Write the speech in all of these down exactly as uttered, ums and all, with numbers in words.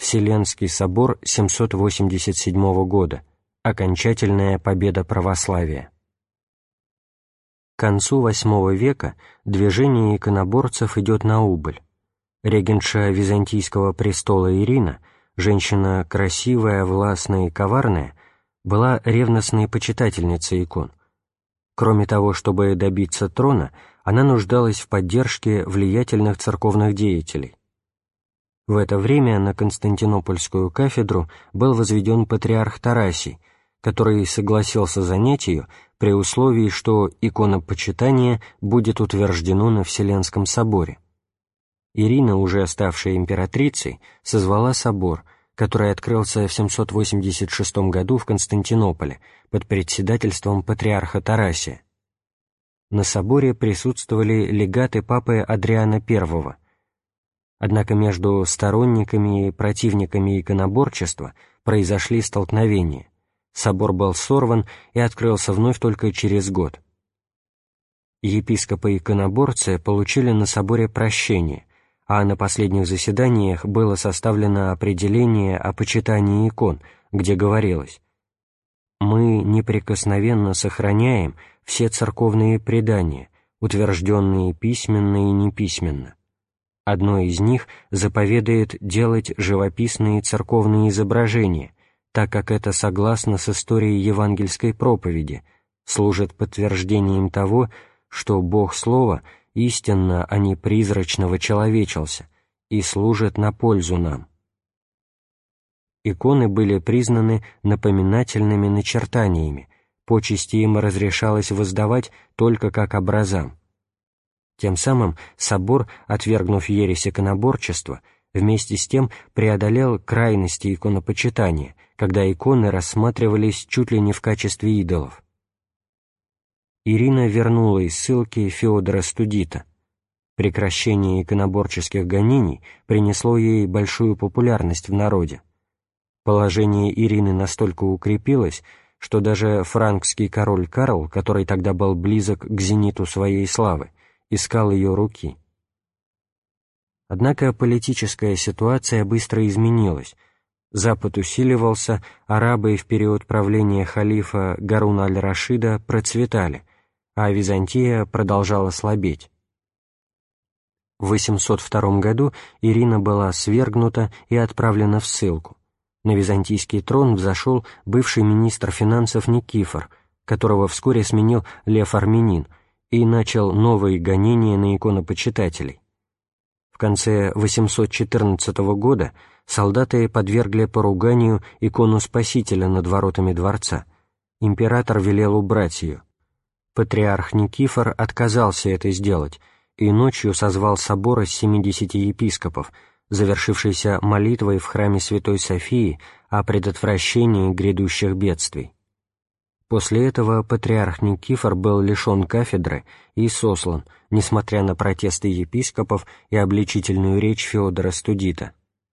Вселенский собор семьсот восемьдесят седьмого года, окончательная победа православия. К концу восьмого века движение иконоборцев идет на убыль. Регентша Византийского престола Ирина, женщина красивая, властная и коварная, была ревностной почитательницей икон. Кроме того, чтобы добиться трона, она нуждалась в поддержке влиятельных церковных деятелей. В это время на Константинопольскую кафедру был возведен патриарх Тарасий, который согласился занять ее при условии, что иконопочитание будет утверждено на Вселенском соборе. Ирина, уже ставшая императрицей, созвала собор, который открылся в семьсот восемьдесят шестом году в Константинополе под председательством патриарха Тарасия. На соборе присутствовали легаты папы Адриана I. Однако между сторонниками и противниками иконоборчества произошли столкновения. Собор был сорван и открылся вновь только через год. Епископы-иконоборцы получили на соборе прощение, а на последних заседаниях было составлено определение о почитании икон, где говорилось: «Мы неприкосновенно сохраняем все церковные предания, утвержденные письменно и неписьменно. Одно из них заповедует делать живописные церковные изображения, так как это согласно с историей евангельской проповеди, служит подтверждением того, что Бог Слова истинно, а не призрачно вочеловечился, и служит на пользу нам». Иконы были признаны напоминательными начертаниями, почести им разрешалось воздавать только как образам. Тем самым собор, отвергнув ересь иконоборчества, вместе с тем преодолел крайности иконопочитания, когда иконы рассматривались чуть ли не в качестве идолов. Ирина вернула из ссылки Феодора Студита. Прекращение иконоборческих гонений принесло ей большую популярность в народе. Положение Ирины настолько укрепилось, что даже франкский король Карл, который тогда был близок к зениту своей славы, искал ее руки. Однако политическая ситуация быстро изменилась. Запад усиливался, арабы в период правления халифа Гаруна аль-Рашида процветали, а Византия продолжала слабеть. В восемьсот втором году Ирина была свергнута и отправлена в ссылку. На византийский трон взошел бывший министр финансов Никифор, которого вскоре сменил Лев Армянин, и начал новые гонения на иконопочитателей. В конце восемьсот четырнадцатого года солдаты подвергли поруганию икону Спасителя над воротами дворца. Император велел убрать ее. Патриарх Никифор отказался это сделать и ночью созвал собор из семидесяти епископов, завершившийся молитвой в храме Святой Софии о предотвращении грядущих бедствий. После этого патриарх Никифор был лишен кафедры и сослан, несмотря на протесты епископов и обличительную речь Феодора Студита.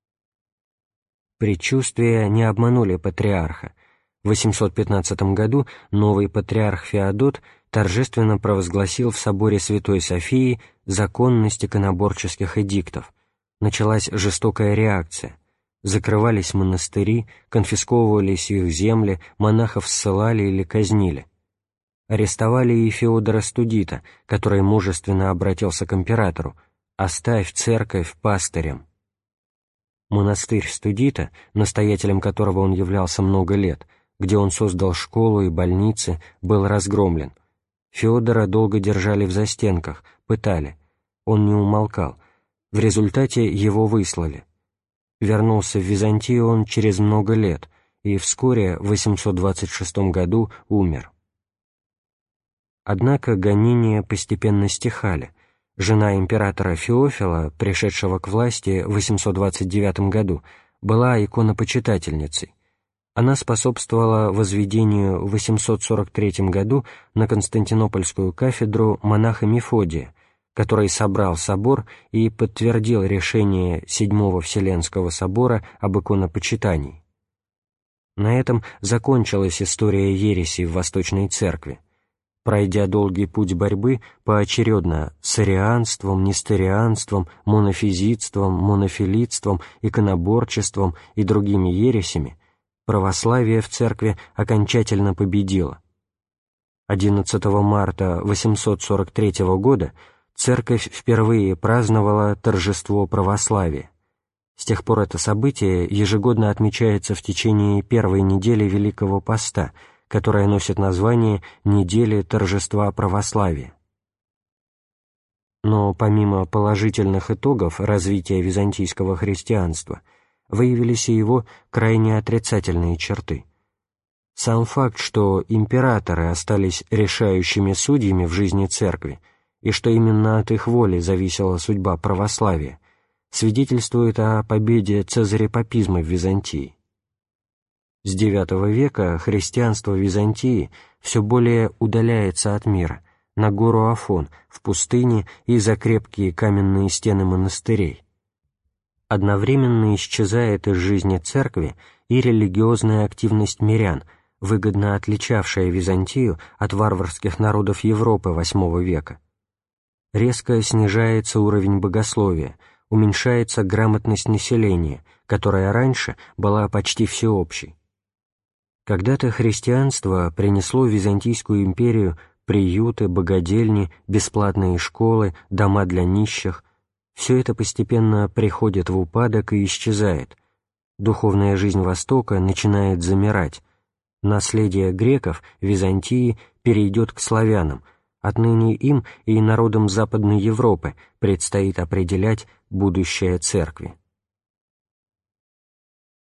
Предчувствия не обманули патриарха. В восемьсот пятнадцатом году новый патриарх Феодот торжественно провозгласил в соборе Святой Софии законность иконоборческих эдиктов. Началась жестокая реакция. Закрывались монастыри, конфисковывались их земли, монахов ссылали или казнили. Арестовали и Феодора Студита, который мужественно обратился к императору: «Оставь церковь пастырям». Монастырь Студита, настоятелем которого он являлся много лет, где он создал школу и больницы, был разгромлен. Феодора долго держали в застенках, пытали. Он не умолкал. В результате его выслали. Вернулся в Византию он через много лет и вскоре, в восемьсот двадцать шестом году, умер. Однако гонения постепенно стихали. Жена императора Феофила, пришедшего к власти в восемьсот двадцать девятом году, была иконопочитательницей. Она способствовала возведению в восемьсот сорок третьем году на Константинопольскую кафедру монаха Мефодия, который собрал собор и подтвердил решение Седьмого Вселенского собора об иконопочитании. На этом закончилась история ереси в Восточной Церкви. пройдя долгий путь борьбы поочередно с арианством, несторианством, монофизитством, монофилитством, иконоборчеством и другими ересями, православие в церкви окончательно победило. одиннадцатого марта восемьсот сорок третьего года церковь впервые праздновала торжество православия. С тех пор это событие ежегодно отмечается в течение первой недели Великого Поста, которая носит название «Недели торжества православия». Но помимо положительных итогов развития византийского христианства, выявились и его крайне отрицательные черты. Сам факт, что императоры остались решающими судьями в жизни церкви, и что именно от их воли зависела судьба православия, свидетельствует о победе цезарепапизма в Византии. С девятого века христианство Византии все более удаляется от мира, на гору Афон, в пустыне и за крепкие каменные стены монастырей. Одновременно исчезает из жизни церкви и религиозная активность мирян, выгодно отличавшая Византию от варварских народов Европы восьмого века. Резко снижается уровень богословия, уменьшается грамотность населения, которая раньше была почти всеобщей. Когда-то христианство принесло в Византийскую империю приюты, богадельни, бесплатные школы, дома для нищих. Все это постепенно приходит в упадок и исчезает. Духовная жизнь Востока начинает замирать. Наследие греков в Византии перейдет к славянам. Отныне им и народам Западной Европы предстоит определять будущее церкви.